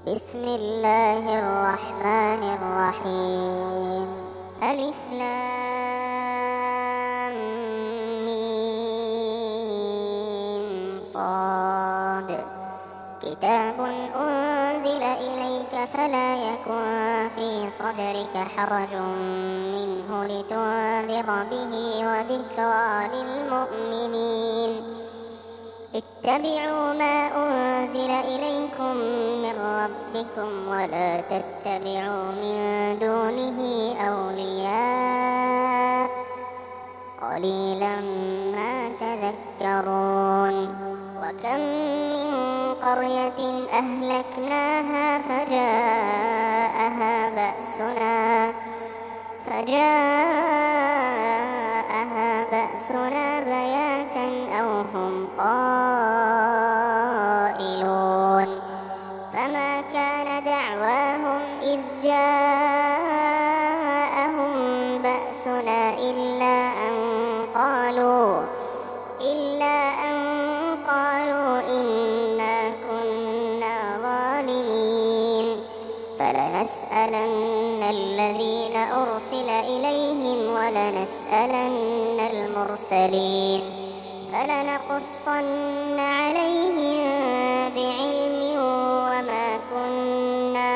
بسم الله الرحمن الرحيم. ألف لام ميم صاد. كتاب أنزل إليك فلا يكن في صدرك حرج منه لتنذر به وذكرى للمؤمنين. اتبعوا ما أنزل إليكم من ربكم ولا تتبعوا من دونه أولياء قليلا ما تذكرون. وكم من قرية أهلكناها فجاءها بأسنا بياتا أو هم قائلون. فما كان دعواهم إذ جاءهم بأسنا إلا أن قالوا إنا كنا ظالمين. فلنسألن الذين أرسل إليهم ولنسألن المرسلين. فلنقصن عليهم بعلم وما كنا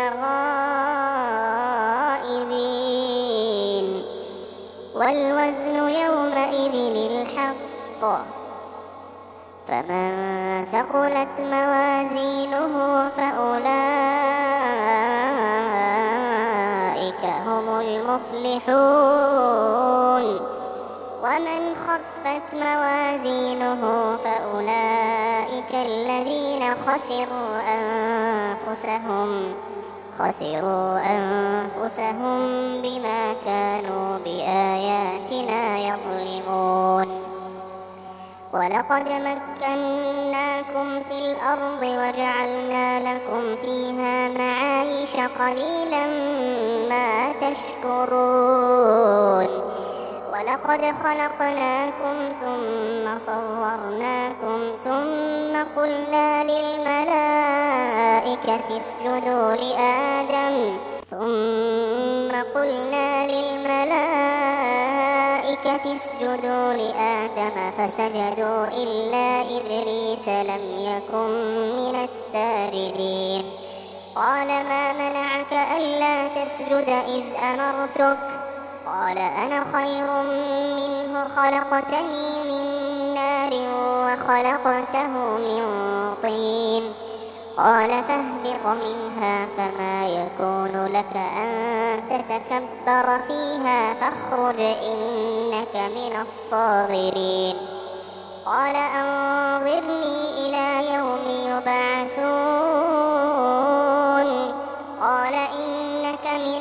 غائبين. والوزن يومئذ الحق. فمن ثقلت موازينه فأولئك هم المفلحون. ومن خفت موازينه فأولئك الذين خسروا أنفسهم بما كانوا بآياتنا يظلمون. ولقد مكناكم في الأرض وجعلنا لكم فيها معايش قليلا ما تشكرون. ولقد خلقناكم ثم صورناكم ثم قلنا للملائكة اسجدوا لآدم فسجدوا إلا إبليس لم يكن من الساجدين. قال ما منعك ألا تسجد إذ أمرتك؟ قال أنا خير منه خلقتني من نار وخلقته من طين. قال فاهبط منها فما يكون لك أن تتكبر فيها فاخرج إنك من الصاغرين. قال أنظرني إلى يوم يبعثون. قال إنك من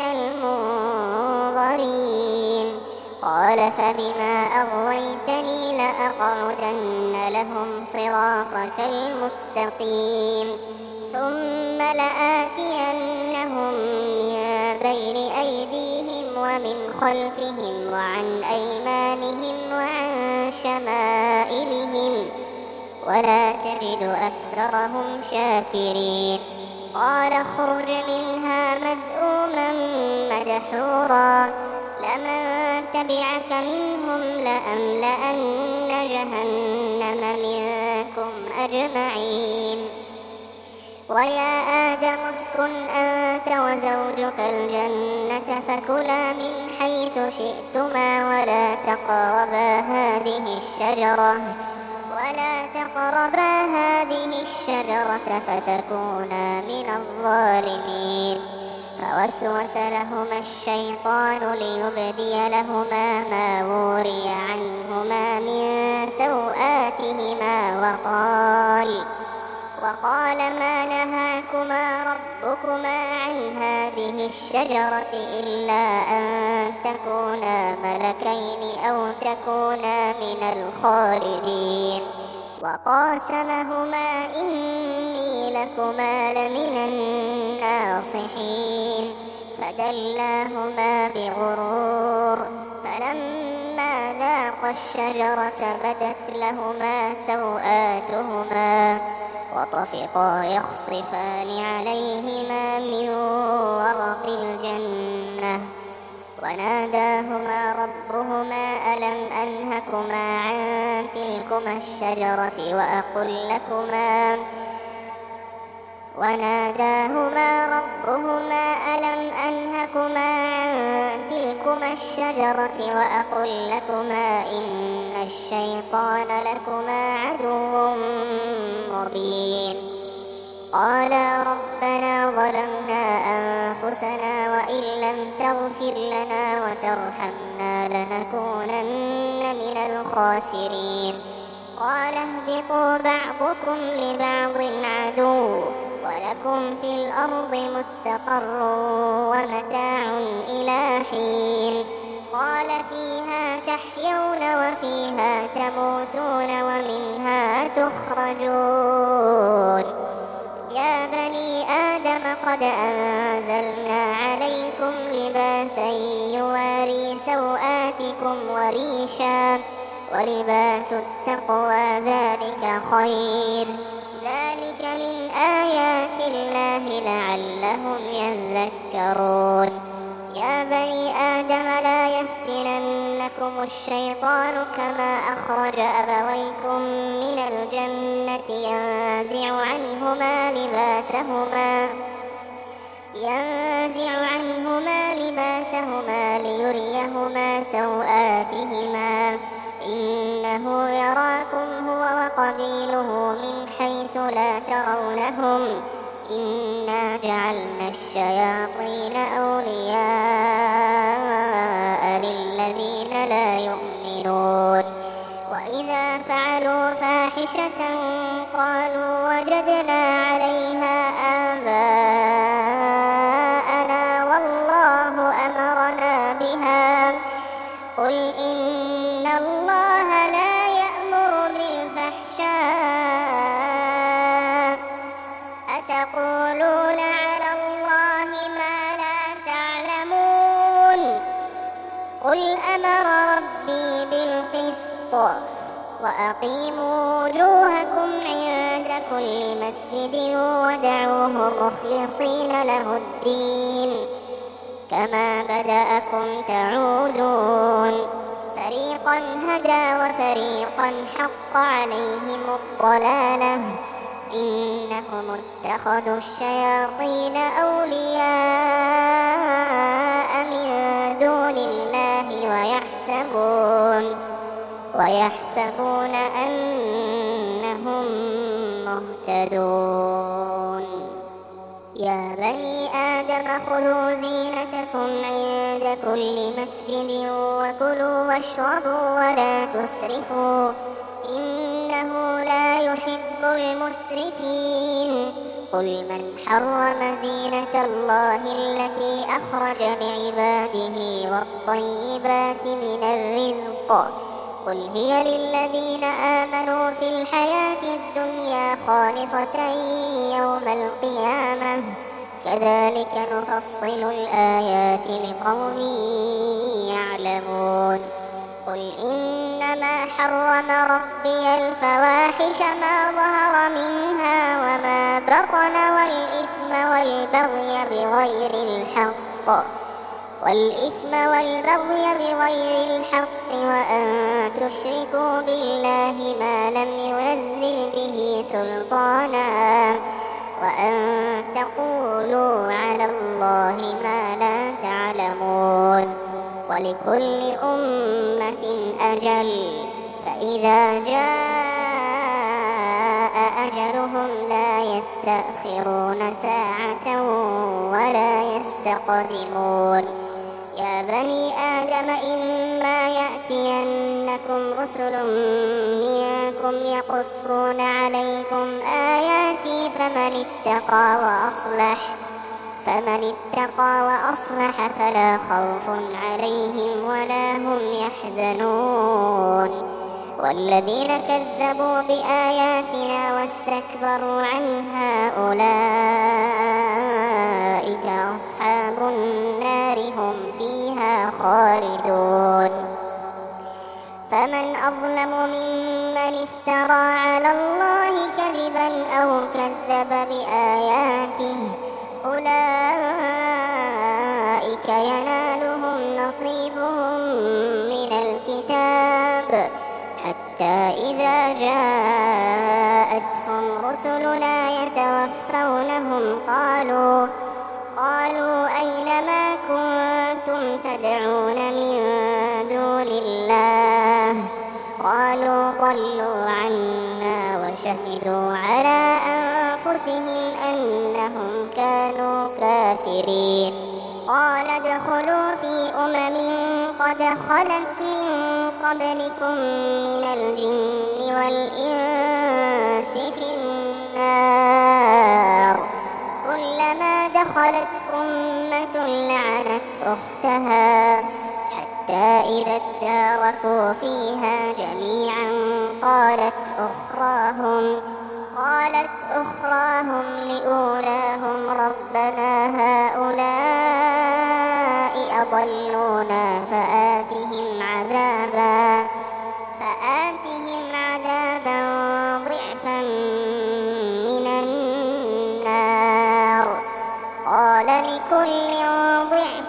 المنظرين. قال فبما أغويتني لأقعدن لهم صراطك المستقيم ثم لآتينهم من بين أيديهم ومن خلفهم وعن أيمانهم وعن شمائلهم ولا تجد أكثرهم شاكرين. قال اخرج منها مذءوما مدحورا لمن تبعك منهم لأملأن جهنم منكم أجمعين. ويا آدم اسكن أنت وزوجك الجنة فكلا من حيث شئتما ولا تقربا هذه الشجرة فتكونا من الظالمين. فوسوس لهما الشيطان ليبدي لهما ما وري عنهما من سوآتهما وقال ما نهاكما ربكما عن هذه الشجرة إلا أن تكونا ملكين أو تكونا من الخالدين. وقاسمهما إني لكما لمن الناصحين. فدلاهما بغرور فلما ذاقا الشجرة بدت لهما سوآتهما وطفقا يخصفان عليهما وناداهما ربهما ألم أنهكما عن تلكما الشجرة وأقل لكما إن الشيطان لكما عدو مبين. قالا ربنا ظلمنا أنفسنا وإن لم تغفر لنا وترحمنا لنكونن من الخاسرين. قال اهبطوا بعضكم لبعض عدو ولكم في الأرض مستقر ومتاع إلى حين. قال فيها تحيون وفيها تموتون ومنها تخرجون. يا بني آدم قد أنزلنا عليكم لباسا يواري سوآتكم وريشا ولباس التقوى ذلك خير. ذلك من آيات الله لعلهم يذكرون. يا بني آدم لا يفتننكم الشيطان كما أخرج أبويكم من الجنة ينزع عنهما لباسهما ليريهما سوآتهما إنه يراكم هو وقبيله من حيث لا ترونهم إنا جعلنا الشياطين أولياء للذين لا يؤمنون. وإذا فعلوا فاحشة قالوا وجدنا عليها آباءنا والله أمرنا بها. قل إن الله لا يأمر بالفحشاء أتقولون على الله ما لا تعلمون. قل أمر ربي بالقسط وأقيموا وجوهكم عند كل مسجد ودعوه مخلصين له الدين كما بدأكم تعودون. فريقا هدى وفريقا حق عليهم الضلالة إنهم اتخذوا الشياطين أولياء من دون الله ويحسبون أنهم مهتدون. يا بني آدم خذوا زينتكم عند كل مسجد وكلوا واشربوا ولا تسرفوا إنه لا يحب المسرفين. قل من حرم زينة الله التي أخرج لعباده والطيبات من الرزق قل هي للذين آمنوا في الحياة الدنيا خالصة يوم القيامة كذلك نفصل الآيات لقوم يعلمون. قل إنما حرم ربي الفواحش ما ظهر منها وما بطن والإثم والبغي بغير الحق وأن تشركوا بالله ما لم ينزل به سلطانا وأن تقولوا على الله ما لا تعلمون. ولكل أمة أجل فإذا جاء أجلهم لا يستأخرون ساعة ولا يستقدمون. يا بني آدم إما يأتينكم رسل منكم يقصون عليكم آياتي فمن اتقى وأصلح فلا خوف عليهم ولا هم يحزنون. والذين كذبوا بآياتنا واستكبروا عنها أولئك أصحاب النار هم فيها خالدون. فمن أظلم ممن افترى على الله كذبا أو كذب بآياته أولئك ينالهم نصيبهم من الكتاب حتى إذا جاءتهم رسلنا يتوفونهم قالوا أين ما كنتم تدعون من دون الله قالوا ضلوا عنا وشهدوا على أنفسهم أنهم كانوا كافرين قال ادخلوا في أمم قد خلت من قبلكم من الجن والإنس في النار كلما دخلت أمة لعنت أختها حتى إذا اداركوا فيها جميعا قالت أخراهم لأولاهم ربنا هؤلاء أضلونا فآتهم عذابا ضعفا من النار قال لكل ضعف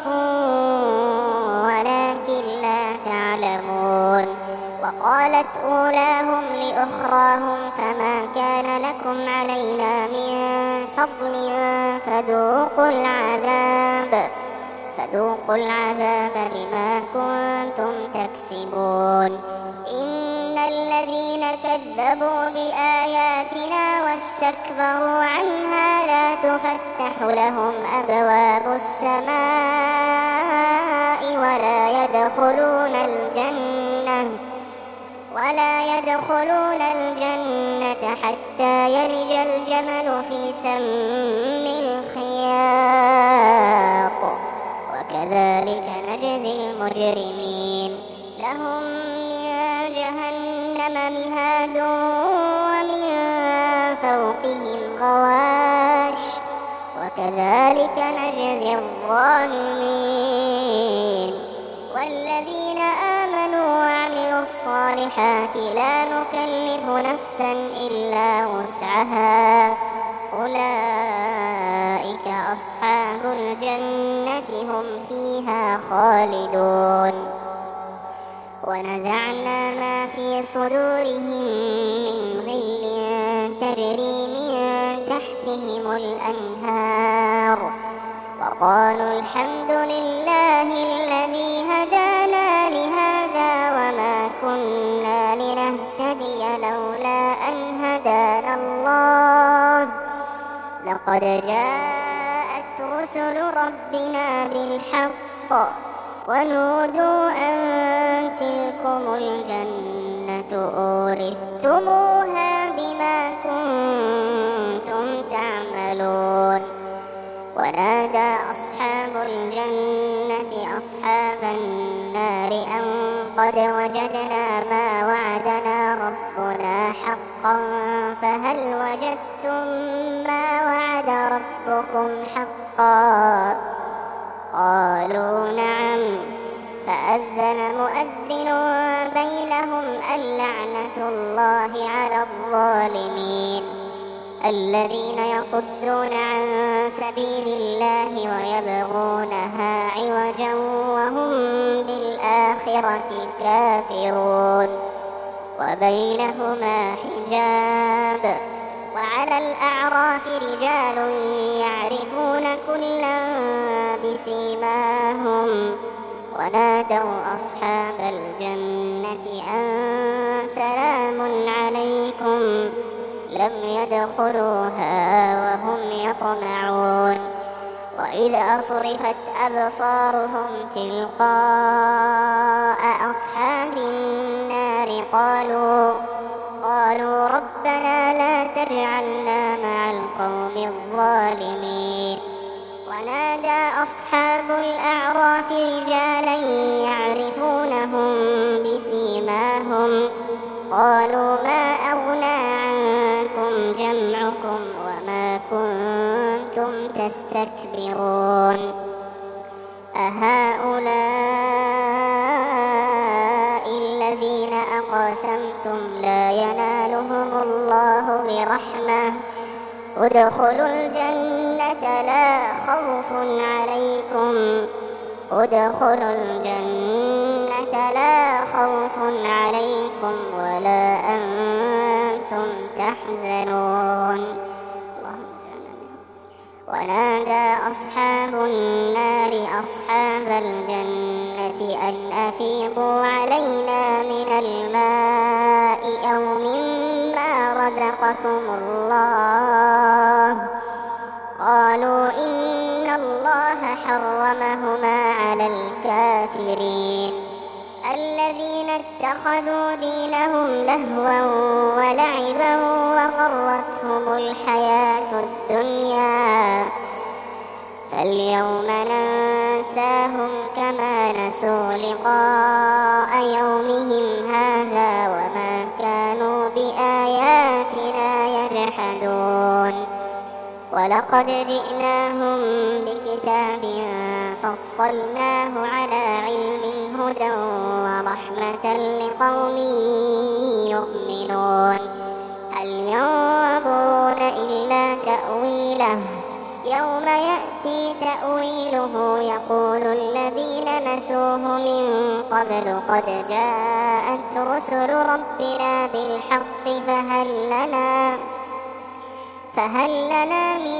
ولكن لا تعلمون وقالت أولاهم لأخراهم فما كان لكم علينا من فضل فذوقوا العذاب بما كنتم تكسبون إن الذين كذبوا بآياتنا واستكبروا عنها لا تفتح لهم أبواب السماء ولا يدخلون الجنة حتى يلج الجمل في سم الخياط وكذلك نجزي المجرمين لهم من جهنم مهاد ومن فوقهم غواش وكذلك نجزي الظالمين والذين آمنوا وعملوا الصالحات لا نكلف نفسا إلا وسعها أولئك أصحاب الجنة هم فيها خالدون ونزعنا ما في صدورهم من غل تجري من تحتهم الأنهار وقالوا الحمد لله الذي هدانا لهذا وما كنا لنهتدي لولا أن هدانا الله لقد جاءت رسل ربنا بالحق ونودوا أن تلكم الجنة أورثتموها بما كنتم تعملون ونادى أصحاب الجنة أصحاب النار أن قد وجدنا ما وعدنا ربنا حقا فهل وجدتم ما وعد ربكم حقا قالوا نعم فأذن مؤذن بينهم اللعنة الله على الظالمين الذين يصدون عن سبيل الله ويبغونها عوجا وهم بالآخرة كافرون وبينهما حجاب وعلى الأعراف رجال يعرفون كلا بسيماهم ونادوا أصحاب الجنة أن سلام عليكم لم يدخلوها وهم يطمعون وإذا صرفت أبصارهم تلقاء أصحاب النار قالوا ربنا لا تجعلنا مع القوم الظالمين ونادى أصحاب الأعراف رجالا يعرفونهم بسيماهم قالوا ما أغنى عنكم جمعكم وما كنتم تستكبرون أهؤلاء الذين أقسمتم لا ينالهم الله برحمة ادخلوا الجنة لا خوف عليكم ادخلوا الجنة لا خوف عليكم ولا أنتم تحزنون. ونادى أصحاب النار أصحاب الجنة أن أفيضوا علينا من الماء أو مما رزقكم الله. قالوا إن الله حرمهما على الكافرين الذين اتخذوا دينهم لهوا ولعبا وغرتهم الحياة الدنيا فاليوم ننساهم كما نسوا لقاء يومهم هذا وما كانوا بآياتنا يجحدون. ولقد جئناهم بكتاب فصلناه على علم هدى ورحمة لقوم يؤمنون. هل ينظرون إلا تأويله يوم يأتي تأويله يقول الذين نسوه من قبل قد جاءت رسل ربنا بالحق فهل لنا من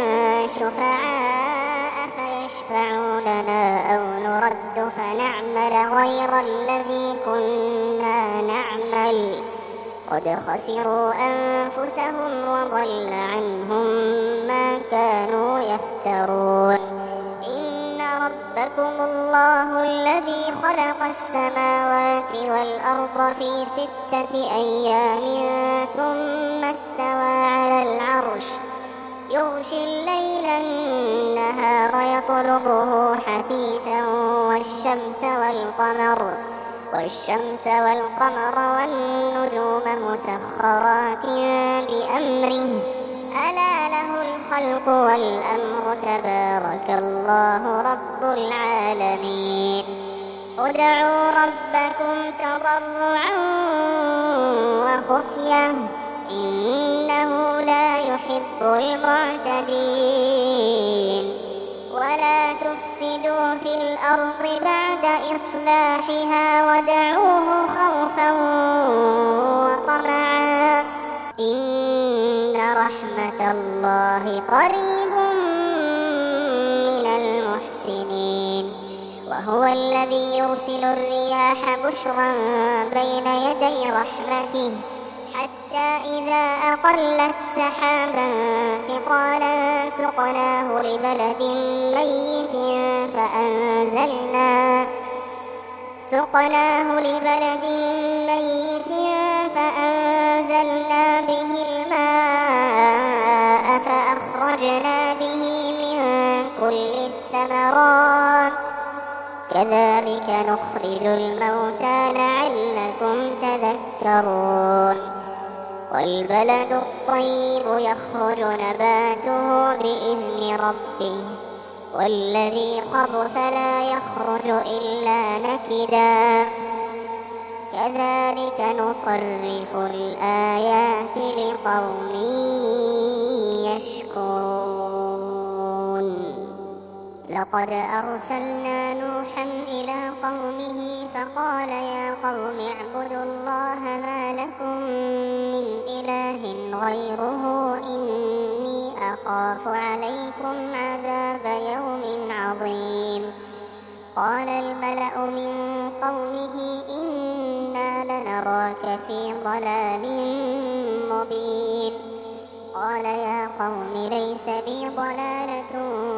شفعاء فيشفعوا لنا أو نرد فنعمل غير الذي كنا نعمل قد خسروا أنفسهم وضل عنهم ما كانوا يفترون. إن ربكم الله الذي خلق السماوات والأرض في 6 أيام ثم استوى على العرش يغشي الليل النهار يطلبه حثيثا والشمس والقمر والنجوم مسخرات بأمره ألا له الخلق والأمر تبارك الله رب العالمين. ادعوا ربكم تضرعا وخفية إنه لا يحب المعتدين. ولا تفسدوا في الأرض بعد إصلاحها ودعوه خوفا وطمعا إن رحمة الله قريب من المحسنين. وهو الذي يرسل الرياح بشرا بين يدي رحمته حتى إذا أقلت سحابا ثقالا سقناه لبلد ميت فأنزلنا به الماء فأخرجنا به من كل الثمرات كذلك نخرج الموتى لعلكم تذكرون. والبلد الطيب يخرج نباته بإذن ربه والذي خبث لا يخرج إلا نكدا كذلك نصرف الآيات لقوم يشكرون. لقد أرسلنا نوحا إلى قومه فقال يا قوم اعبدوا الله ما لكم من إله غيره إني أخاف عليكم عذاب يوم عظيم. قال الملأ من قومه إنا لنراك في ضلال مبين. قال يا قوم ليس بي ضلالة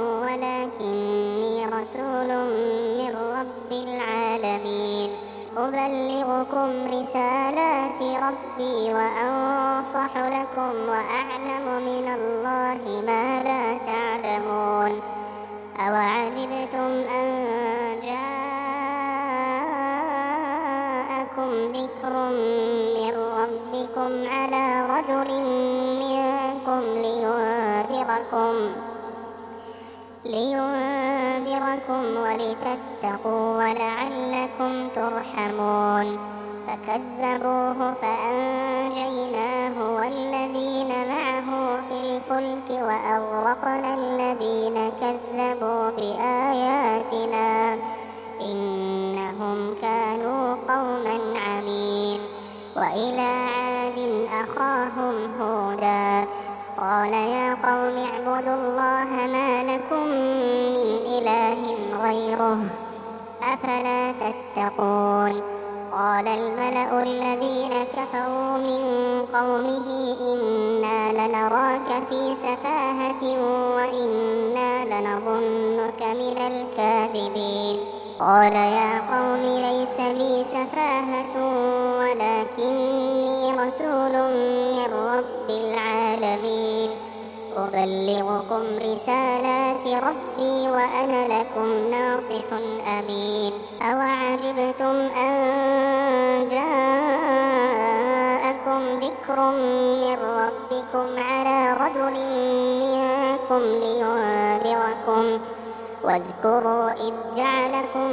ولكني رسول من رب العالمين أبلغكم رسالات ربي وأنصح لكم وأعلم من الله ما لا تعلمون. أوعجبتم أن جاءكم ذكر من ربكم على رجل منكم لينذركم ولتتقوا ولعلكم ترحمون. فكذبوه فأنجيناه والذين معه في الفلك وأغرقنا الذين كذبوا بآياتنا وإلى عاد أخاهم هودا قال يا قوم اعبدوا الله ما لكم من إله غيره أفلا تتقون قال الملأ الذين كفروا من قومه إنا لنراك في سفاهة وإنا لنظنك من الكاذبين قال يا قوم ليس بي سفاهة ولكني رسول من رب العالمين أبلغكم رسالات ربي وأنا لكم ناصح أمين أوعجبتم أن جاءكم ذكر من ربكم على رجل منكم لينذركم واذكروا إذ جعلكم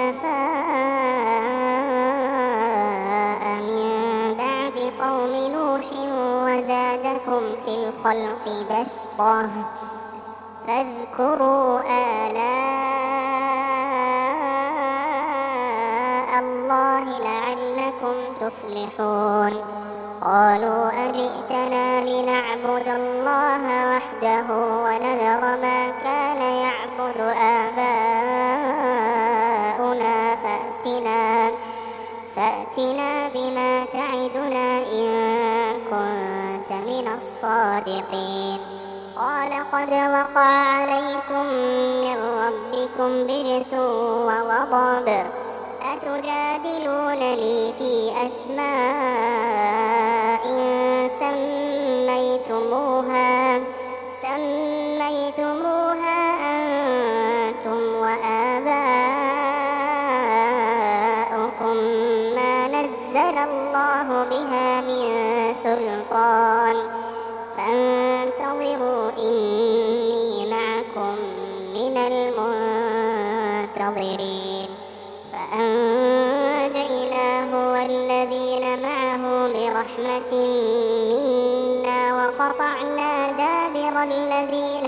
خلفاء من بعد قوم نوح وزادكم في الخلق بسطة فاذكروا آلاء الله لعلكم تفلحون قالوا أجئتنا لنعبد الله وحده ونذر ما كان يعبد آباؤنا فأتنا بما تعدنا إن كنت من الصادقين قال قد وقع عليكم من ربكم برجس وغضب أتجادلونني في أسماء سميتموها أنتم وآباؤكم ما نزل الله بها من سلطان فانتظروا إني معكم من المنتظرين فأنجيناه والذين معه برحمة منا وقطعنا دابر الذين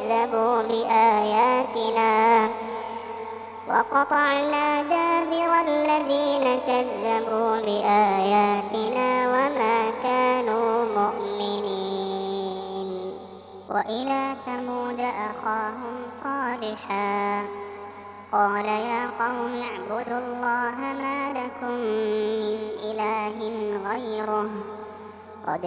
كذبوا بآياتنا وما كانوا مؤمنين وإلى ثمود أخاهم صالحا قال يا قوم اعبدوا الله ما لكم من إله غيره قد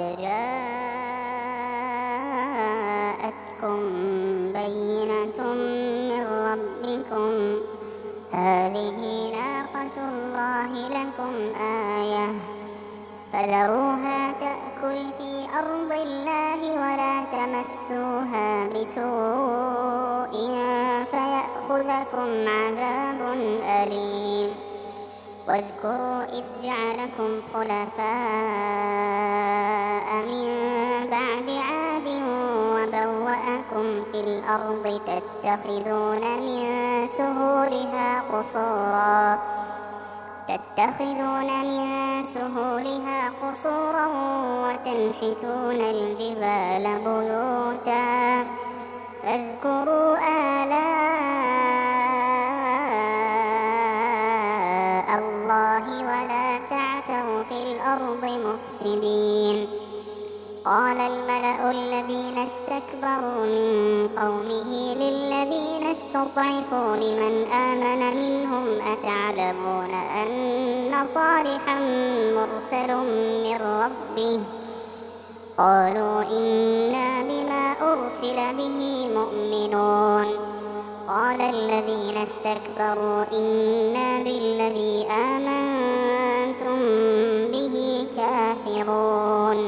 جاءتكم بينة من ربكم هذه ناقة الله لكم آية فذروها تأكل في أرض الله ولا تمسوها بسوء فيأخذكم عذاب أليم واذكروا إذ جعلكم خلفاء من بعد عاد وبوأكم في الأرض تتخذون من سهولها قصورا وتنحتون الجبال بيوتا فاذكروا آلاء الله ولا تعثوا في الأرض مفسدين قال الملأ الذين استكبروا من قومه للذين استضعفوا لمن آمن منهم أتعلمون أن صالحا مرسل من ربه قالوا إنا بما أرسل به مؤمنون قال الذين استكبروا إنا بالذي آمنتم به كافرون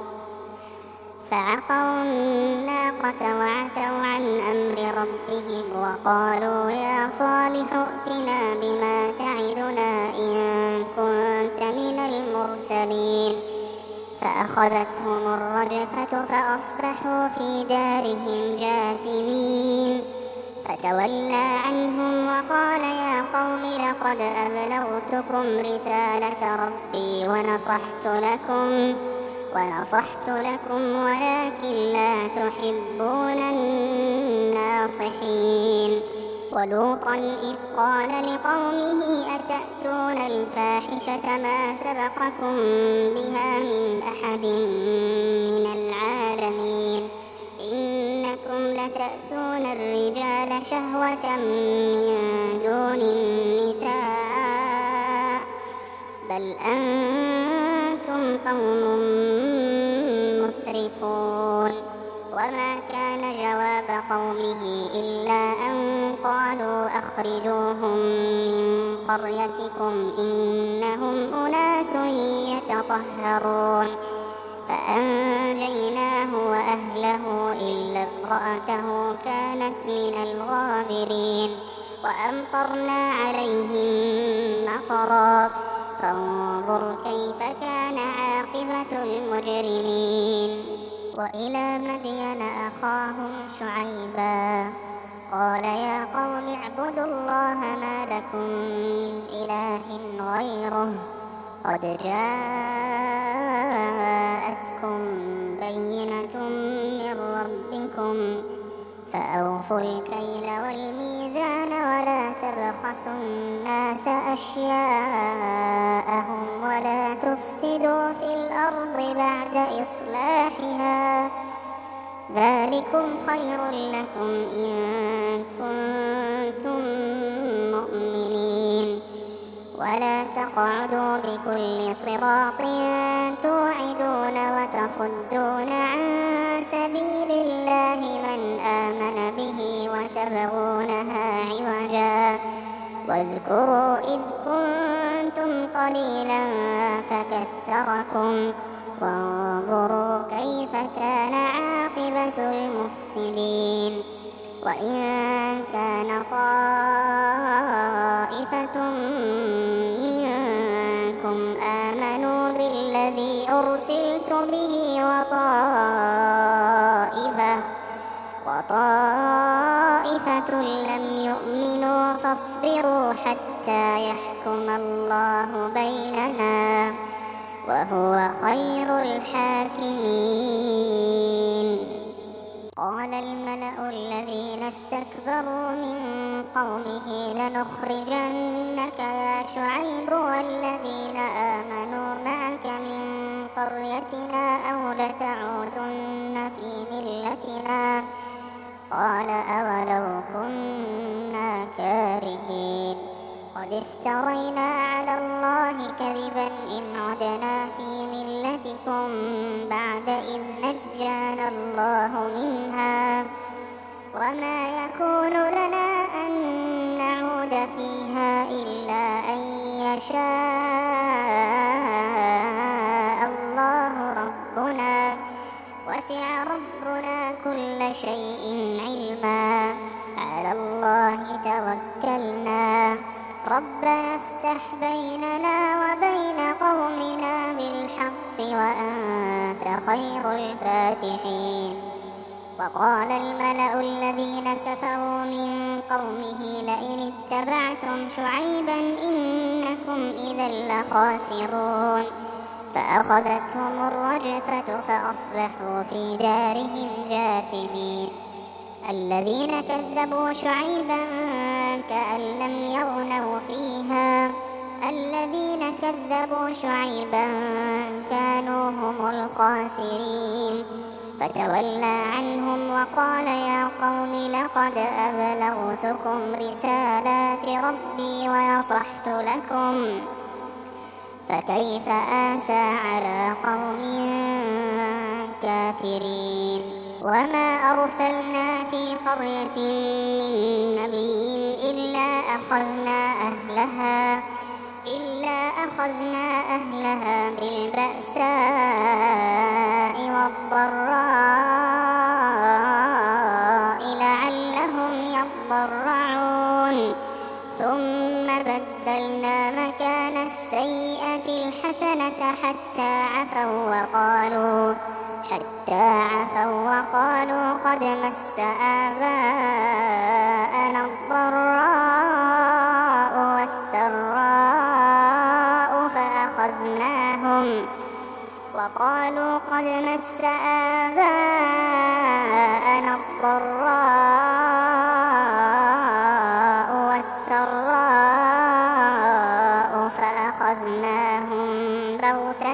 فعقروا الناقة وعتوا عن أمر ربهم وقالوا يا صالح ائتنا بما تعدنا إن كنت من المرسلين فأخذتهم الرجفة فأصبحوا في دارهم جاثمين فتولى عنهم وقال يا قوم لقد أبلغتكم رسالة ربي ونصحت لكم ولكن لا تحبون الناصحين ولوطا إذ قال لقومه أتأتون الفاحشة ما سبقكم بها من أحد من العالمين إنكم لتأتون الرجال شهوة من دون النساء بل أنتم قوم مسرفون. وما كان جواب قومه إلا أن قالوا أخرجوهم من قريتكم إنهم أناس يتطهرون فأنجيناه وأهله إلا امرأته كانت من الغابرين وأمطرنا عليهم مطرا فانظر كيف كان عاقبة المجرمين. وإلى مدين أخاهم شعيبا قال يا قوم اعبدوا الله ما لكم من إله غيره قد جاءتكم بينة من ربكم فأوفوا الكيل والميزان ولا تبخسوا الناس أشياءهم ولا تفسدوا في الأرض بعد إصلاحها ذلكم خير لكم إن كنتم مؤمنين. ولا تقعدوا بكل صراط توعدون وتصدون عن سبيل الله من آمن به وتبغونها عوجا واذكروا إذ كنتم قليلا فكثركم وانظروا كيف كان عاقبة المفسدين. وإن كان طائفة منكم آمنوا بالذي أرسلت به وطائفة لم يؤمنوا فاصبروا حتى يحكم الله بيننا وهو خير الحاكمين. قال الملأ الذين استكبروا من قومه لنخرجنك يا شعيب والذين آمنوا معك من قريتنا أو لتعودن في ملتنا قال أولو كنا كارهين قد افترينا على الله كذبا إن عدنا في ملتكم بعد إذ نجانا الله منها وما يكون لنا أن نعود فيها إلا أن يشاء الله ربنا وسع ربنا كل شيء علما على الله توكلنا ربنا افتح بيننا وبين قومنا بالحق وأنت خير الفاتحين. وقال الملأ الذين كفروا من قومه لئن اتبعتم شعيبا إنكم إذا لخاسرون فأخذتهم الرجفة فأصبحوا في دارهم جاثمين. الذين كذبوا شعيبا كأن لم يغنوا فيها الذين كذبوا شعيبا كانوا هم الخاسرين فتولى عنهم وقال يا قوم لقد أبلغتكم رسالات ربي ونصحت لكم فكيف آسى على قوم كافرين. وما أرسلنا في قرية من نبي إلا أخذنا أهلها بالبأساء والضراء لعلهم يضرعون ثم بدلنا مكان السيئة الحسنة حتى عفوا وقالوا قد مس آباءنا الضراء والسراء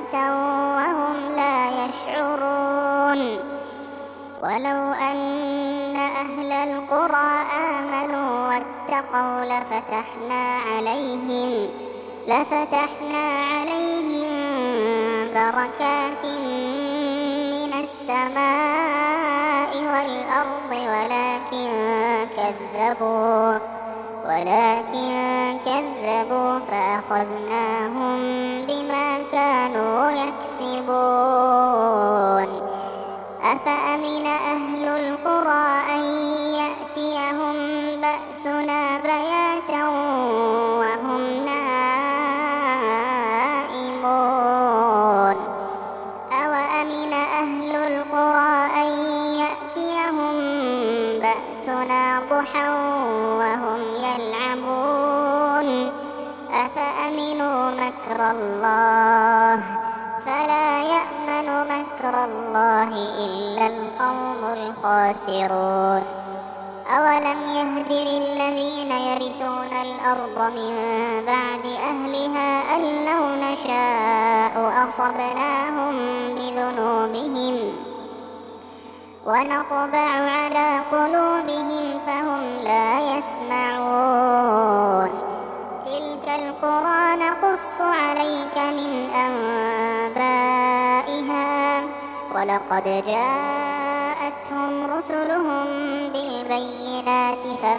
بغتة وهم لا يشعرون ولو أن أهل القرى آمنوا واتقوا لفتحنا عليهم بركات من السماء والأرض ولكن كذبوا فأخذناهم بما كانوا يكسبون أفأمن أهل القرى أن يأتيهم بأسنا بياتا وهم نائمون أوأمن أهل القرى أن يأتيهم بأسنا ضحى وهم يلعبون أفأمنوا مكر الله فلا يأمن مكر الله إلا القوم الخاسرون أولم يهد للذين يرثون الأرض من بعد أهلها أن لو نشاء أصبناهم بذنوبهم ونطبع على قلوبهم فهم لا يسمعون تلك القرى نقص عليك من أنبائها ولقد جاءتهم رسلهم بالبينات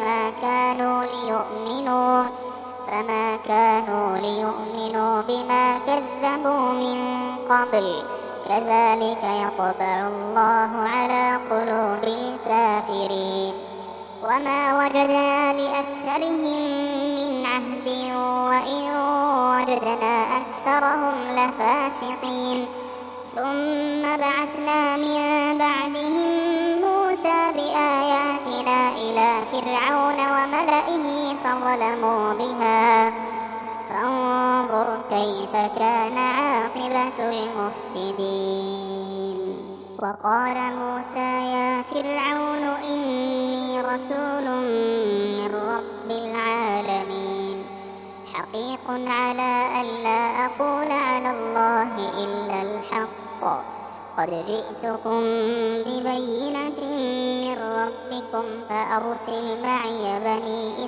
فما كانوا ليؤمنوا بما كذبوا من قبل كذلك يطبع الله على قلوب الكافرين وما وجدنا لأكثرهم من عهد وإن وجدنا أكثرهم لفاسقين ثم بعثنا من بعدهم موسى بآياتنا إلى فرعون وملئه فظلموا بها فانظر كيف كان عاقبة المفسدين وقال موسى يا فرعون إني رسول من رب العالمين حقيق على ألا أقول على الله إلا الحق قد جئتكم ببينة من ربكم فأرسل معي بني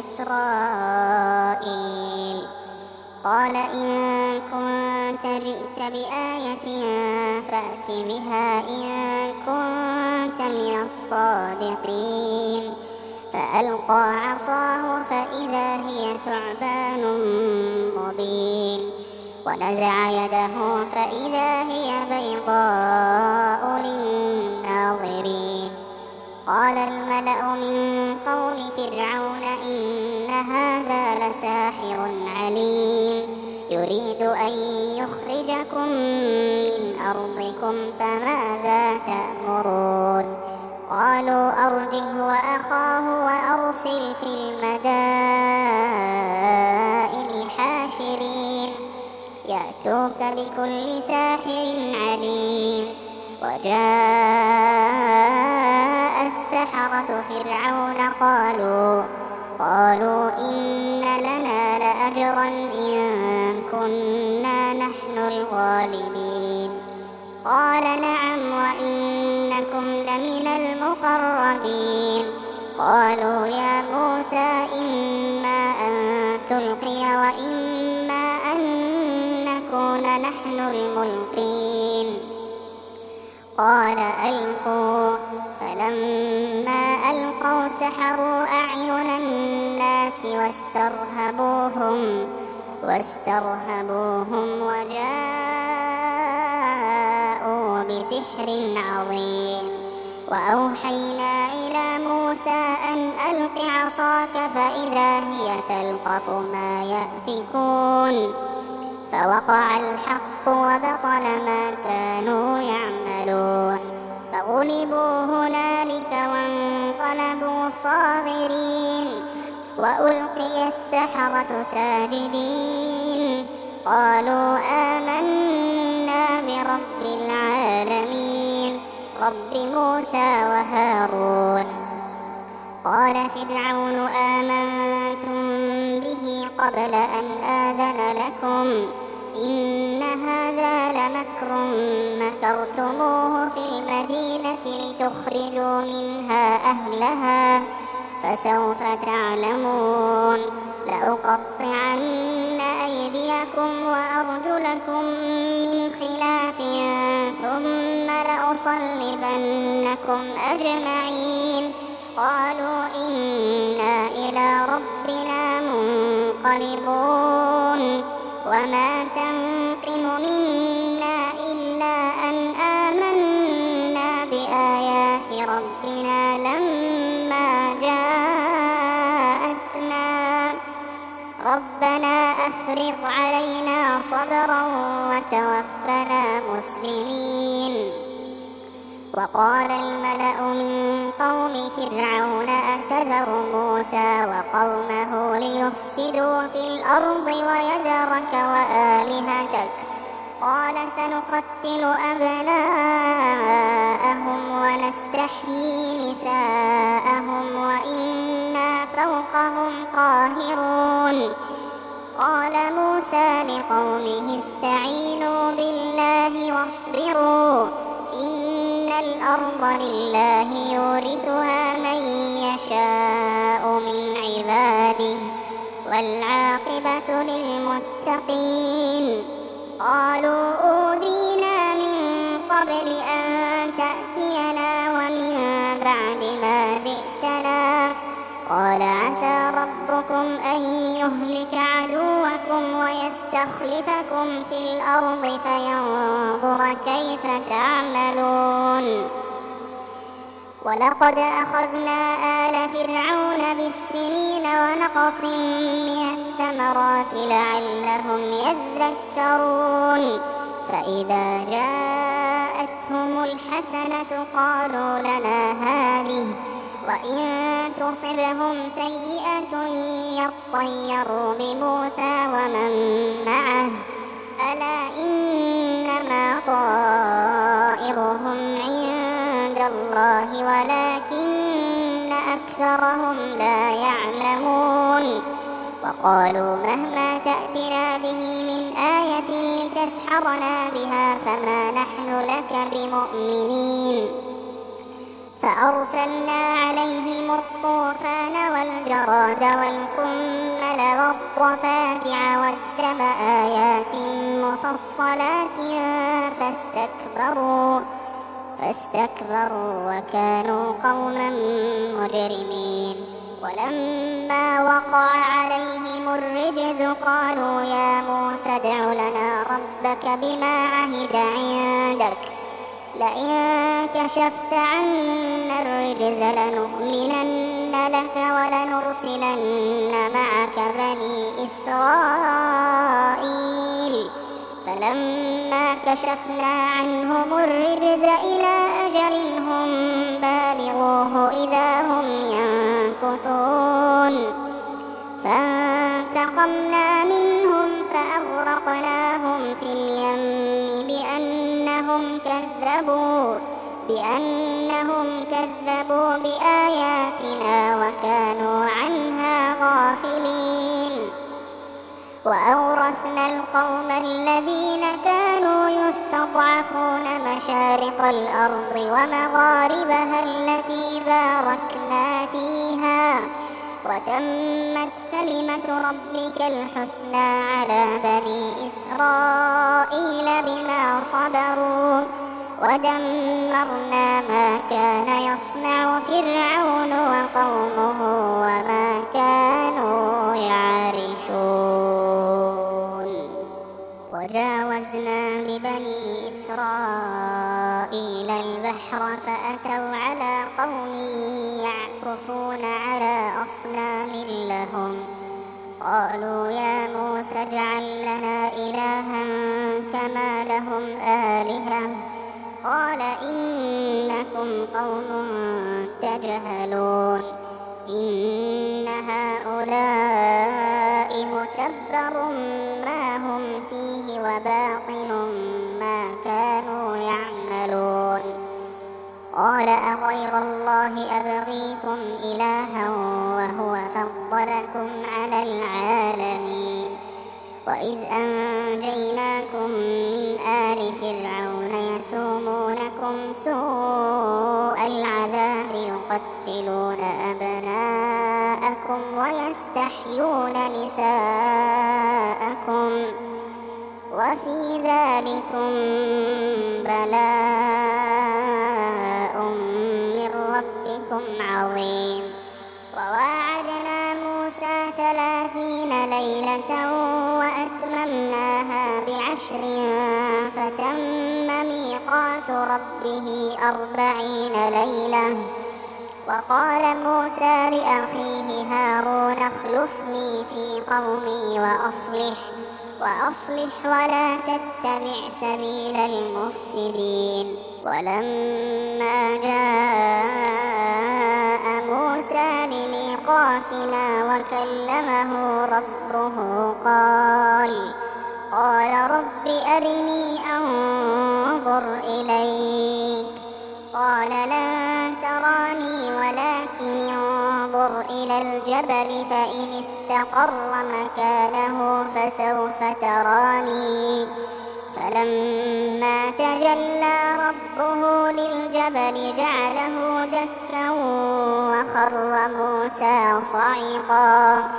إسرائيل قال إن كنت جئت بآية فأت بها إن كنت من الصادقين فألقى عصاه فإذا هي ثعبان مبين ونزع يده فإذا هي بيضاء للناظرين قال الملأ من قوم فرعون إن هذا لساحر عليم يريد أن يخرجكم من أرضكم فماذا تأمرون قالوا أرجه وأخاه وأرسل في المدائن حاشرين يأتوك بكل ساحر عليم وجاء السحرة فرعون قالوا إن لنا لأجرا إن كنا نحن الغالبين قال نعم وإنكم لمن المقربين قالوا يا موسى إما أن تلقي وإما أن نكون نحن الملقين قال ألقوا فلما ألقوا سحروا أعين الناس واسترهبوهم وجاءوا بسحر عظيم وأوحينا إلى موسى أن ألق عصاك فإذا هي تلقف ما يأفكون فوقع الحق وبطل ما كانوا يعملون فغلبوا هنالك وانقلبوا صاغرين وألقي السحرة ساجدين قالوا آمنا برب العالمين رب موسى وهارون قال فرعون آمنتم به قبل أن آذن لكم إن هذا لمكر مكرتموه في المدينة لتخرجوا منها أهلها فسوف تعلمون لأقطعن أيديكم وأرجلكم من خلاف ثم لأصلبنكم أجمعين قالوا إنا إلى ربنا منقلبون وما تنقم منا إلا أن آمنا بآيات ربنا لما جاءتنا ربنا أفرغ علينا صبرا وتوفنا مسلمين. وقال الملأ من قوم فرعون أتذر موسى وقومه ليفسدوا في الأرض ويذرك وآلهتك قال سنقتل أبناءهم ونستحيي نساءهم وإنا فوقهم قاهرون. قال موسى لقومه استعينوا بالله واصبروا إن الأرض لله يورثها من يشاء من عباده والعاقبة للمتقين. قالوا أوذينا من قبل أن تأتينا ومن بعد ما جئتنا قال عسى ربكم أن يهلك عدوكم ويستخلفكم في الأرض فينظر كيف تعملون. ولقد أخذنا آل فرعون بالسنين ونقص من الثمرات لعلهم يذكرون فإذا جاءتهم الحسنة قالوا لنا هذه وإن تصبهم سيئة يطيروا بموسى ومن معه ألا إنما طائرهم عند الله ولكن أكثرهم لا يعلمون. وقالوا مهما تأتنا به من آية لتسحرنا بها فما نحن لك بمؤمنين. فأرسلنا عليهم الطوفان والجراد والقمل والضفادع والدم آيات مفصلات فاستكبروا وكانوا قوما مجرمين. ولما وقع عليهم الرجز قالوا يا موسى ادع لنا ربك بما عهد عندك لئن كشفت عنا الرجز لنؤمنن لك ولنرسلن معك بني إسرائيل. فلما كشفنا عنهم الرجز إلى أجل هم بالغوه إذا هم ينكثون فانتقمنا منهم فأغرقناهم في اليم بأنهم كذبوا بآياتنا وكانوا عنها غافلين. وأورثنا القوم الذين كانوا يستضعفون مشارق الأرض ومغاربها التي باركنا فيها وتمت كلمة ربك الحسنى على بني إسرائيل بما صبروا ودمرنا ما كان يصنع فرعون وقومه وما كانوا يعرشون. وجاوزنا ببني إسرائيل البحر فأتوا على قوم يعكفون على أصنام لهم قالوا يا موسى اجعل لنا إلها كما لهم آلهة قال إنكم قوم تجهلون إن هؤلاء متبر ما هم فيه وباطل ما كانوا يعملون. قال أغير الله أبغيكم إلها وهو فضلكم على العالمين وإذ أنجيناكم من آلِ فِرْعَوْنَ يَسُومُونَكُمْ سُوءَ الْعَذَابِ يُقَتِّلُونَ أَبْنَاءَكُمْ وَيَسْتَحْيُونَ نِسَاءَكُمْ وَفِي ذَلِكُمْ بَلَاءٌ مِّن رَّبِّكُمْ عَظِيمٌ. وَوَاعَدْنَا مُوسَىٰ 30 لَيْلَةً وَأَتْمَمْنَاهَا ب10 فَتَمَّ مِيقَاتُ رَبِّهِ 40 لَيْلَةً. وقال موسى لأخيه هارون اخلفني في قومي وأصلح ولا تتبع سبيل المفسدين. ولما جاء موسى لميقاتنا وكلمه ربه قال رب أرني أنظر إليك. قال لن تراني ولكن انظر إلى الجبل فإن استقر مكانه فسوف تراني. فلما تجلى ربه للجبل جعله دكا وخر موسى صعقا.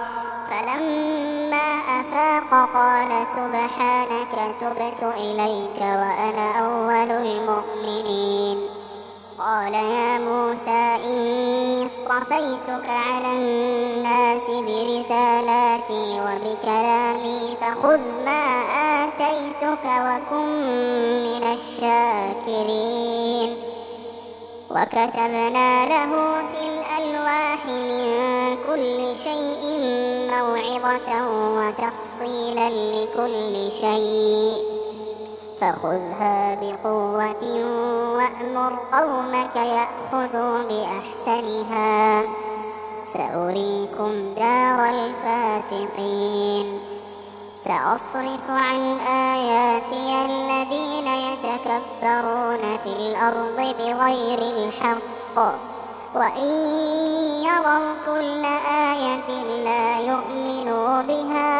فلما أفاق قال سبحانك تبت إليك وأنا أول المؤمنين. قال يا موسى إني اصطفيتك على الناس برسالاتي وبكلامي فخذ ما آتيتك وكن من الشاكرين. وكتبنا له في الألواح من كل شيء موعظة وتفصيلا لكل شيء فخذها بقوة وأمر قومك يأخذوا بأحسنها سأريكم دار الفاسقين. سأصرف عن آياتي الذين يتكبرون في الأرض بغير الحق وإن يروا كل آية لا يؤمنوا بها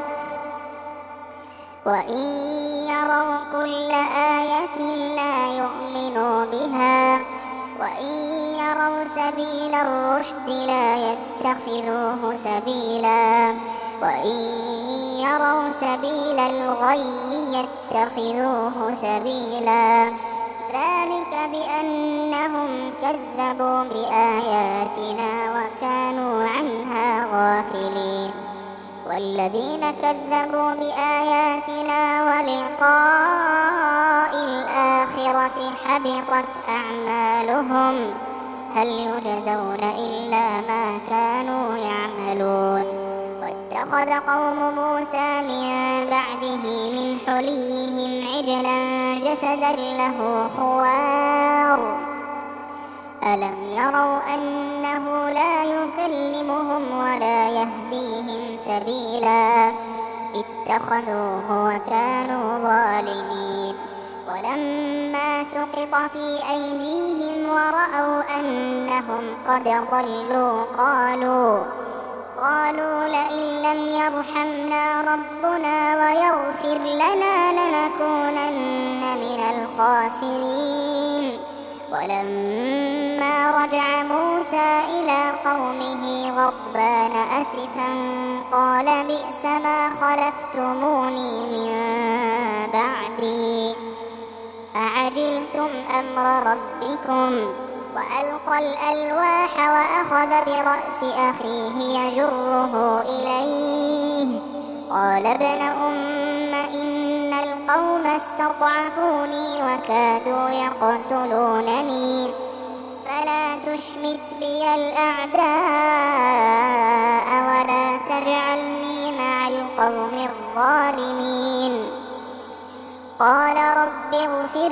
وإن يروا سبيل الرشد لا يتخذوه سبيلا وإن يروا سبيل الغي يتخذوه سبيلا. ذلك بأنهم كذبوا بآياتنا وكانوا عنها غافلين. والذين كذبوا بآياتنا ولقاء الآخرة حبطت أعمالهم هل يجزون إلا ما كانوا يعملون. واتخذ قوم موسى من بعده من حليهم عجلا جسدا له خوار ألم يروا أنه لا يكلمهم ولا يهديهم سبيلا اتخذوه وكانوا ظالمين. ولما سقط في أيديهم ورأوا أنهم قد ضلوا قالوا لئن لم يرحمنا ربنا ويغفر لنا لنكونن من الخاسرين. ولما رجع موسى إلى قومه غضبان أسفا قال بئس ما خلفتموني من بعدي أعجلتم أمر ربكم. وألقى الألواح وأخذ برأس أخيه يجره إليه قال ابن أم إن القوم استضعفوني وكادوا يقتلونني فلا تشمت بي الأعداء ولا تجعلني مع القوم الظالمين. قال رب اغفر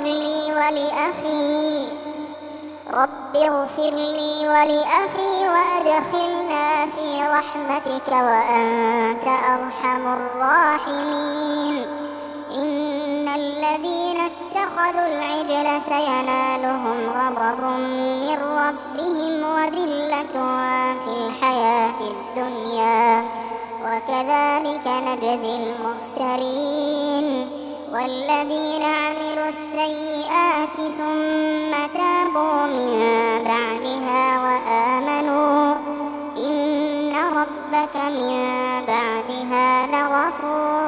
لي ولأخي وأدخلنا في رحمتك وأنت أرحم الراحمين. إن الذين اتخذوا العجل سينالهم غضب من ربهم وذلة في الحياة الدنيا وكذلك نجزي المفترين. والذين عملوا السيئات ثم تابوا من بعدها وآمنوا إن ربك من بعدها لغفور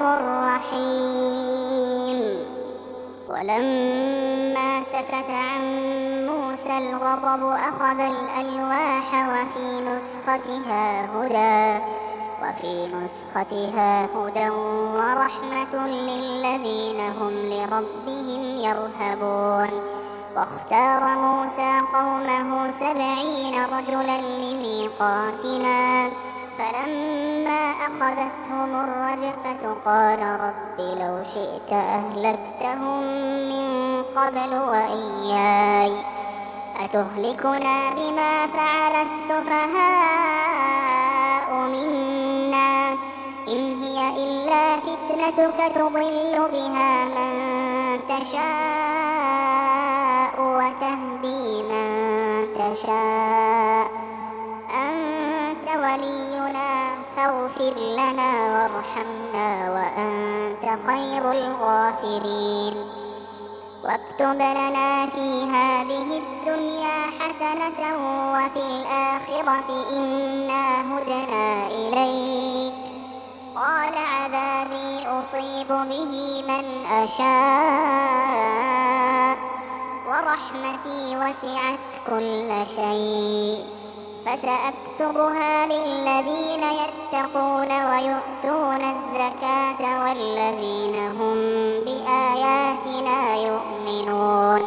رحيم. ولما سكت عن موسى الغضب أخذ الألواح وفي نسختها هدى ورحمة للذين هم لربهم يرهبون. واختار موسى قومه 70 رجلا لميقاتنا فلما أخذتهم الرجفة قال رب لو شئت أهلكتهم من قبل وإياي أتهلكنا بما فعل السفهاء منا إن هي إلا فتنتك تضل بها من تشاء وتهدي من تشاء أنت ولينا فاغفر لنا وارحمنا وأنت خير الغافرين. واكتب لنا في هذه الدنيا حسنة وفي الآخرة إنا هدنا إليك قال عذابي أصيب به من أشاء ورحمتي وسعت كل شيء فسأكتبها للذين يتقون ويؤتون الزكاة والذين هم بآياتنا يؤمنون.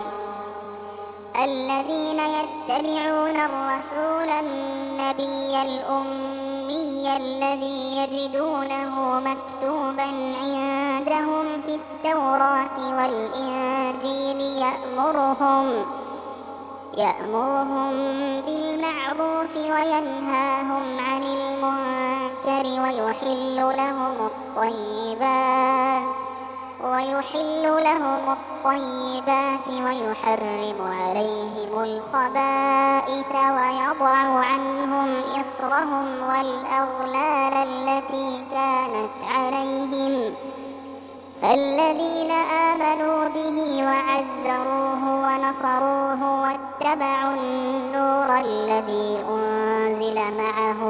الذين يتبعون الرسول النبي الأمي الذي يجدونه مكتوبا عندهم في التوراة والإنجيل يأمرهم بالمعروف وينهاهم عن المنكر ويحل لهم الطيبات ويحرم عليهم الخبائث ويضع عنهم إصرهم والأغلال التي كانت عليهم. فالذين آمنوا به وعزروه ونصروه واتبعوا النور الذي أنزل معه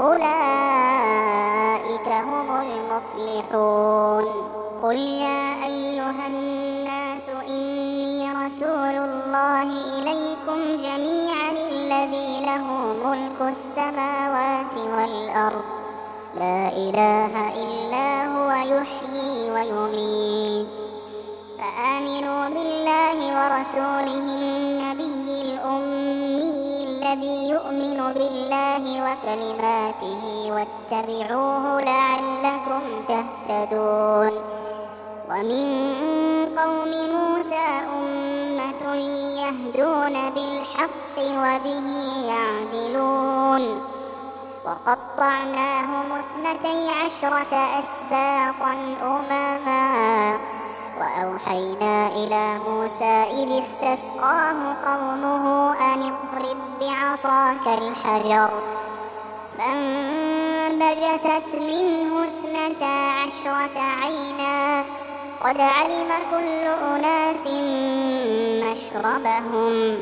أولئك هم المفلحون. قل يا أيها الناس إني رسول الله إليكم جميعا الذي له ملك السماوات والأرض لا إله إلا هو يحيي ويميت فآمنوا بالله ورسوله النبي الأمي الذي يؤمن بالله وكلماته واتبعوه لعلكم تهتدون. ومن قوم موسى أمة يهدون بالحق وبه يعدلون. وقطعناهم 12 أسباطا أمما وأوحينا إلى موسى إذ استسقاه قومه أن اضرب بعصاك الحجر فانبجست منه 12 عينا قد علم كل أناس مشربهم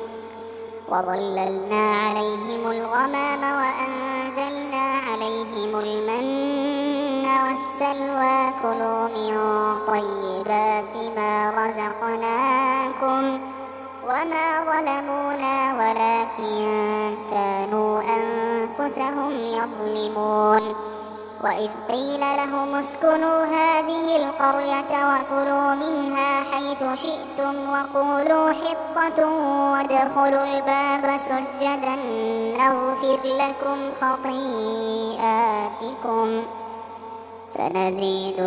وظللنا عليهم الغمام وأنزلنا عليهم المن والسلوى كلوا من طيبات ما رزقناكم وما ظلمونا ولكن كانوا أنفسهم يظلمون. وإذ قيل لهم اسكنوا هذه القرية وكلوا منها حيث شئتم وقولوا حطة وادخلوا الباب سجدا نغفر لكم خطيئاتكم سنزيد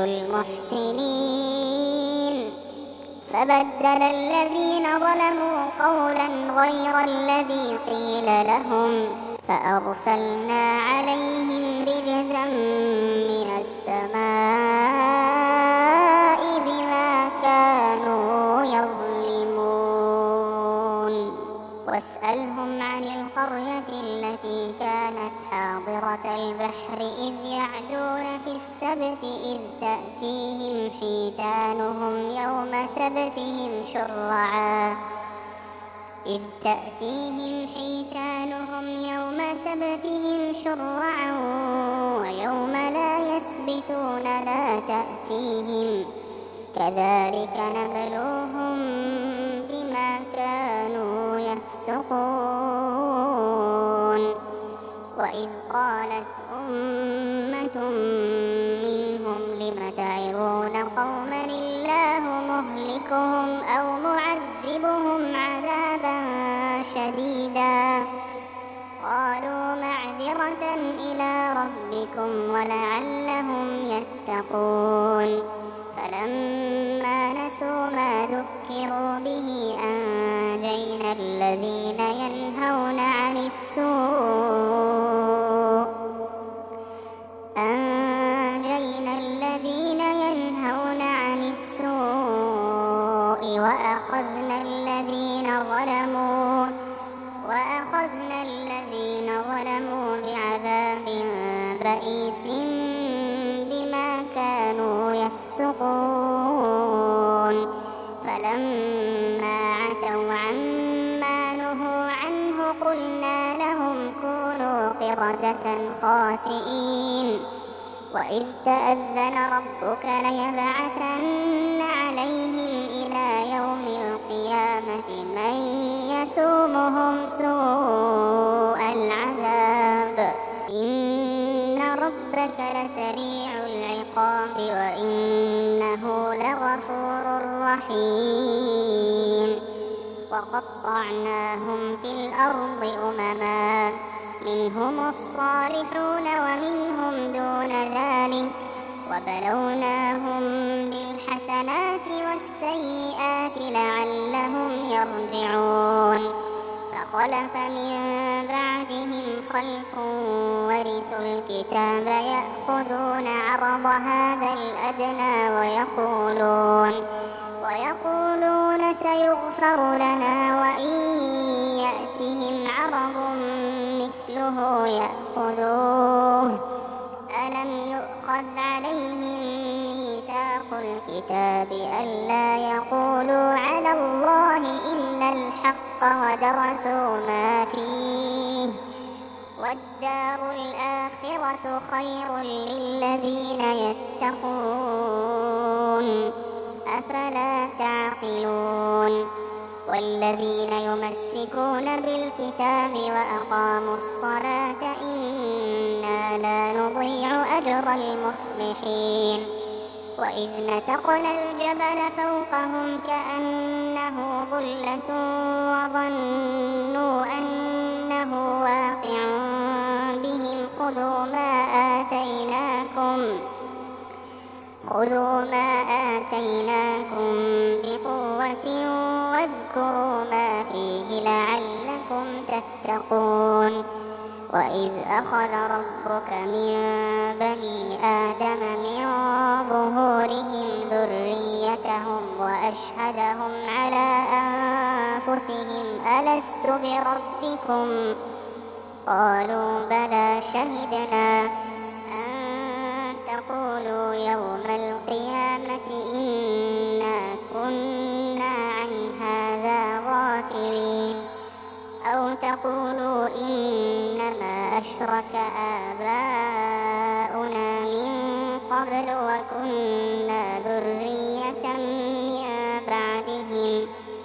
المحسنين. فبدل الذين ظلموا قولا غير الذي قيل لهم فأرسلنا عليهم رجزا من السماء بما كانوا يظلمون. واسألهم عن القرية التي كانت حاضرة البحر إذ يعدون في السبت إذ تأتيهم حيتانهم يوم سبتهم شرعا ويوم لا يسبتون لا تأتيهم كذلك نبلوهم بما كانوا يفسقون. وإذ قالت أمة منهم لم تعظون قوما الله مهلكهم أو معذبهم عذابا شديدا قالوا معذرة إلى ربكم ولعلهم يتقون. فلما نسوا ما ذكروا به أنجينا الذين ينهون عن السوء وأخذنا الذين ظلموا بعذاب بئيس بما كانوا يفسقون. فلما عتوا عما نهوا عنه قلنا لهم كونوا قردة خاسئين. وإذ تأذن ربك ليبعثن عليهم إلى يوم القيامة من يسومهم سوء العذاب إن ربك لسريع العقاب وإنه لغفور رحيم. وقطعناهم في الأرض أمما منهم الصالحون ومنهم دون ذلك وبلوناهم بالحسنات والسيئات لعلهم يرجعون. فخلف من بعدهم خلف ورثوا الكتاب يأخذون عرض هذا الأدنى ويقولون سيغفر لنا وإن يأتهم عرض مثله يأخذوه ألم يؤخذ عليهم ميثاق الكتاب ألا يقولوا على الله إلا الحق ودرسوا ما فيه والدار الآخرة خير للذين يتقون أفلا تعقلون. والذين يمسكون بالكتاب وأقاموا الصلاة إنا لا نضيع أجر المصلحين. وإذ نتقنا الجبل فوقهم كأنه ظلة وظنوا أنه واقع بهم خذوا ما آتيناكم بقوة واذكروا ما فيه لعلكم تتقون. وإذ أخذ ربك من بني آدم من ظهورهم ذريتهم وأشهدهم على أنفسهم ألست بربكم قالوا بلى شهدنا أن تقولوا يوم القيامة إنا كنا عن هذا غافلين أو تقولوا إنما أشرك آباؤنا من قبل وكنا ذرية من بعدهم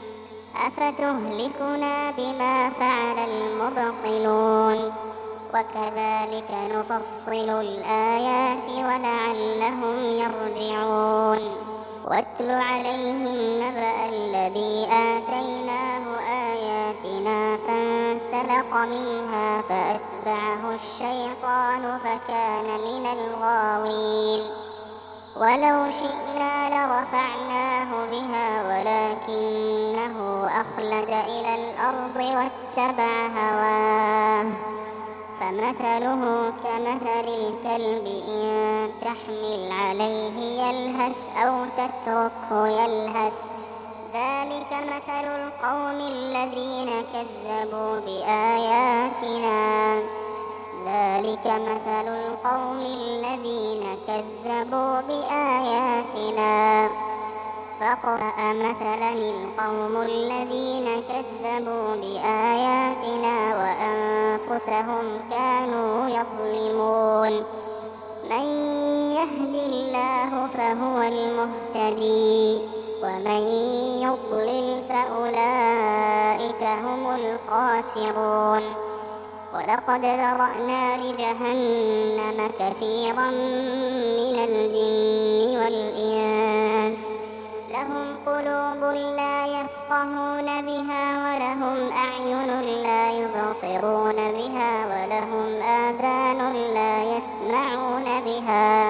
أفتهلكنا بما فعل المبطلون وكذلك نفصل الآيات ولعلهم يرجعون. واتل عليهم نبأ الذي آتيناه آياتنا فانسلخ منها فأتبعه الشيطان فكان من الغاوين. ولو شئنا لرفعناه بها ولكنه أخلد إلى الأرض واتبع هواه فمثله كمثل الكلب إن تحمل عليه يلهث أو تتركه يلهث ذلك مثل القوم الذين كذبوا بآياتنا ذلك مثل القوم الذين كذبوا بآياتنا فاقرأ مثلا القوم الذين كذبوا بآياتنا وأنفسهم كانوا يظلمون من يهد الله فهو المهتدي ومن يضلل فأولئك هم الخاسرون ولقد ذرأنا لجهنم كثيرا من الجن والإنس لهم قلوب لا يفقهون بها ولهم أعين لا يبصرون بها ولهم آذان لا يسمعون بها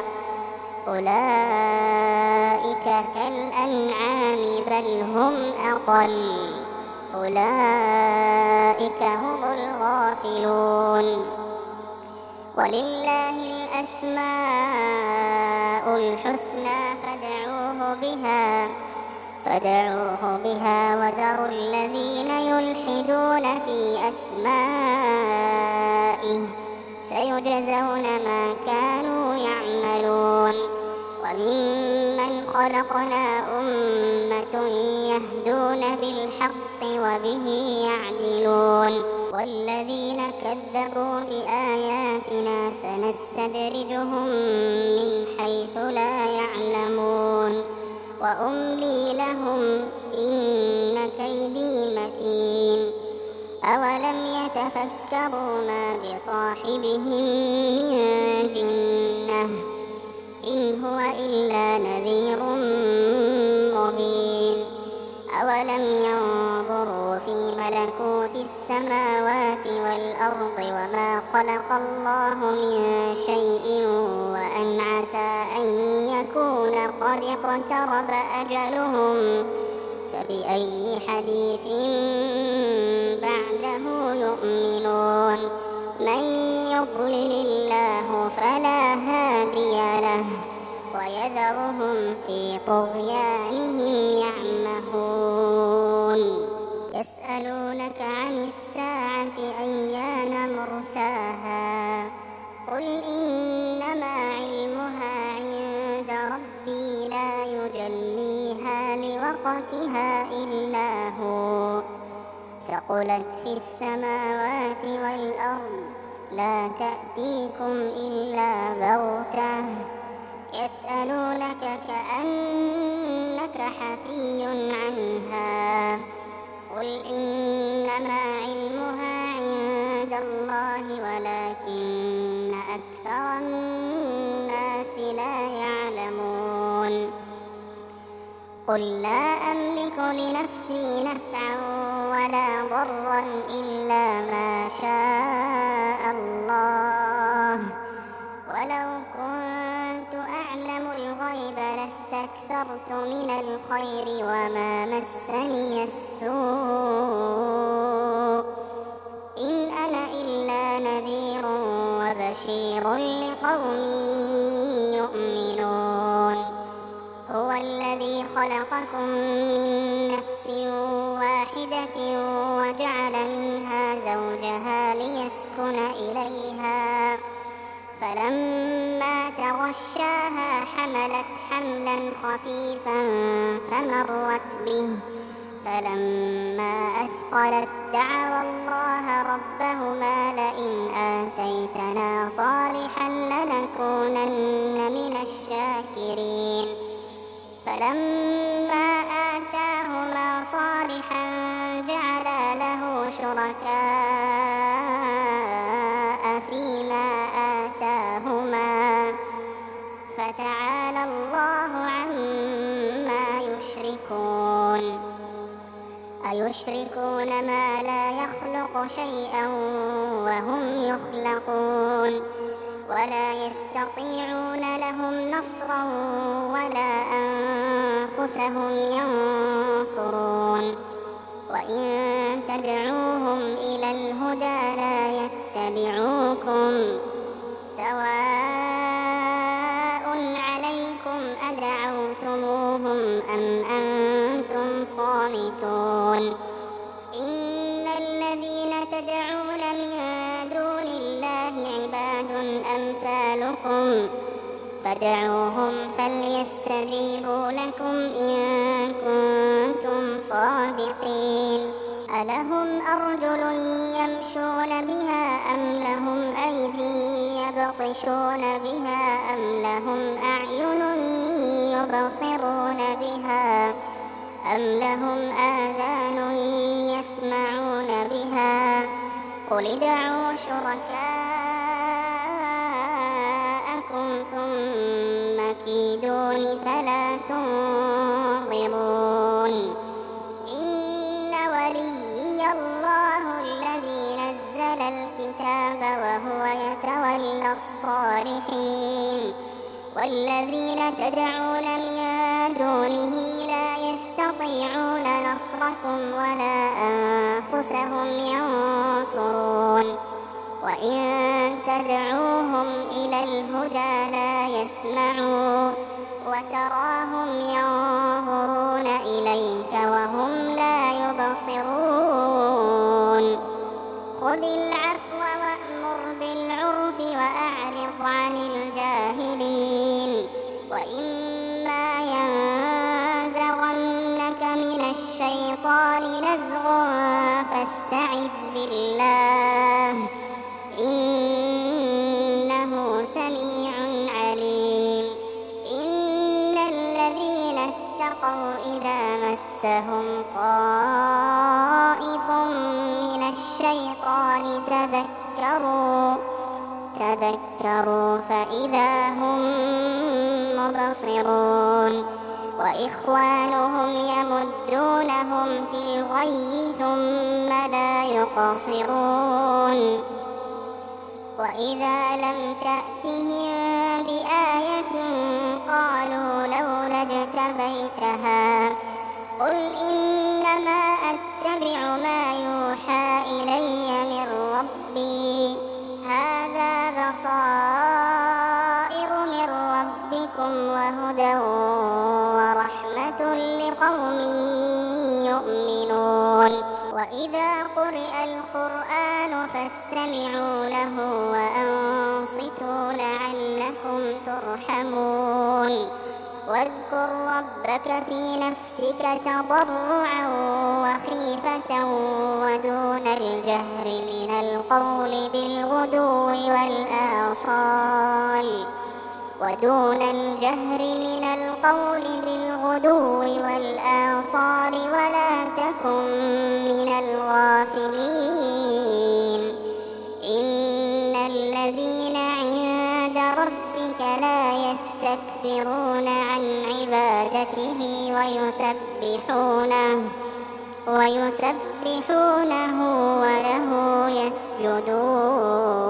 أولئك كالأنعام بل هم أضل أولئك هم الغافلون ولله الأسماء الحسنى فادعوه بها وذروا الذين يلحدون في أسمائه سيجزون ما كانوا يعملون وممن خلقنا أمة يهدون بالحق وبه يعدلون والذين كذبوا بآياتنا سنستدرجهم من حيث لا يعلمون وأملي لهم إن كيدي متين أولم يتفكروا ما بصاحبهم من جنة إن هو إلا نذير مبين أولم ينظروا في ملكوت السماوات والأرض وما خلق الله من شيء وأن عسى أن يكون قد اقترب أجلهم فبأي حديث بعده يؤمنون من يضلل الله فلا هادي له ويذرهم في طغيانهم يعمهون يسألونك عن الساعة أيان مرساها قل إنما علمها عند ربي لا يجليها لوقتها إلا هو ثقلت في السماوات والأرض لا تأتيكم إلا بغتة يسألونك كأنك حفي عنها قل إنما علمها عند الله ولكن أكثر الناس لا يعلمون قل لا أملك لنفسي نفعا ولا ضرا إلا ما شاء الله ولو كنت أعلم الغيب لاستكثرت من الخير وما مسني السوء إن أنا إلا نذير وبشير لقوم يؤمنون هو الذي خلقكم من نفس واحدة وجعل منها زوجها ليسكن إليها فلما تغشاها حملت حملا خفيفا فمرت به فلما أثقلت دعوا الله ربهما لئن آتيتنا صالحا لنكونن من الشاكرين فلما آتاهما صالحا جعلا له شركاء فيما آتاهما فتعالى الله عما يشركون أيشركون ما لا يخلق شيئا وهم يخلقون ولا يستطيعون لهم نصرا ولا أنفسهم ينصرون وإن تدعوهم إلى الهدى لا يتبعوكم سواء عليكم أدعوتموهم أم أنتم صامتون إن الذين تدعون من دون الله فادعوهم فليستجيبوا لكم إن كنتم صادقين ألهم أرجل يمشون بها أم لهم أيدي يبطشون بها أم لهم أعين يبصرون بها أم لهم آذان يسمعون بها قل ادعوا شركاءكم ثم كيدون فلا تنظرون إن وليي الله الذي نزل الكتاب وهو يتولى الصالحين والذين تدعون من دونه لا يستطيعون نصركم ولا أنفسهم ينصرون وإن تدعوهم إلى الهدى لا يسمعون وتراهم ينظرون إليك وهم لا يبصرون خذ العفو وأمر بالعرف وأعرض عن الجاهلين وإما ينزغنك من الشيطان نزغ فاستعذ بالله إنه سميع عليم إن الذين اتقوا إذا مسهم طائف من الشيطان تذكروا فإذا هم مبصرون وإخوانهم يمدونهم في الغي ثم لا يقصرون وإذا لم تأتهم بآية قالوا لولا اجتبيتها قل إنما أتبع ما يوحى إلي من ربي هذا بصائر من ربكم وهدى ورحمة لقوم يؤمنون وإذا قرئ القرآن فاستمعوا له وأنصتوا لعلكم ترحمون واذكر ربك في نفسك تضرعا وخيفة ودون الجهر من القول بالغدو والآصال ولا تكن من الغافلين إن الذين عند ربك لا يستكبرون عن عبادته ويسبحونه وله يسجدون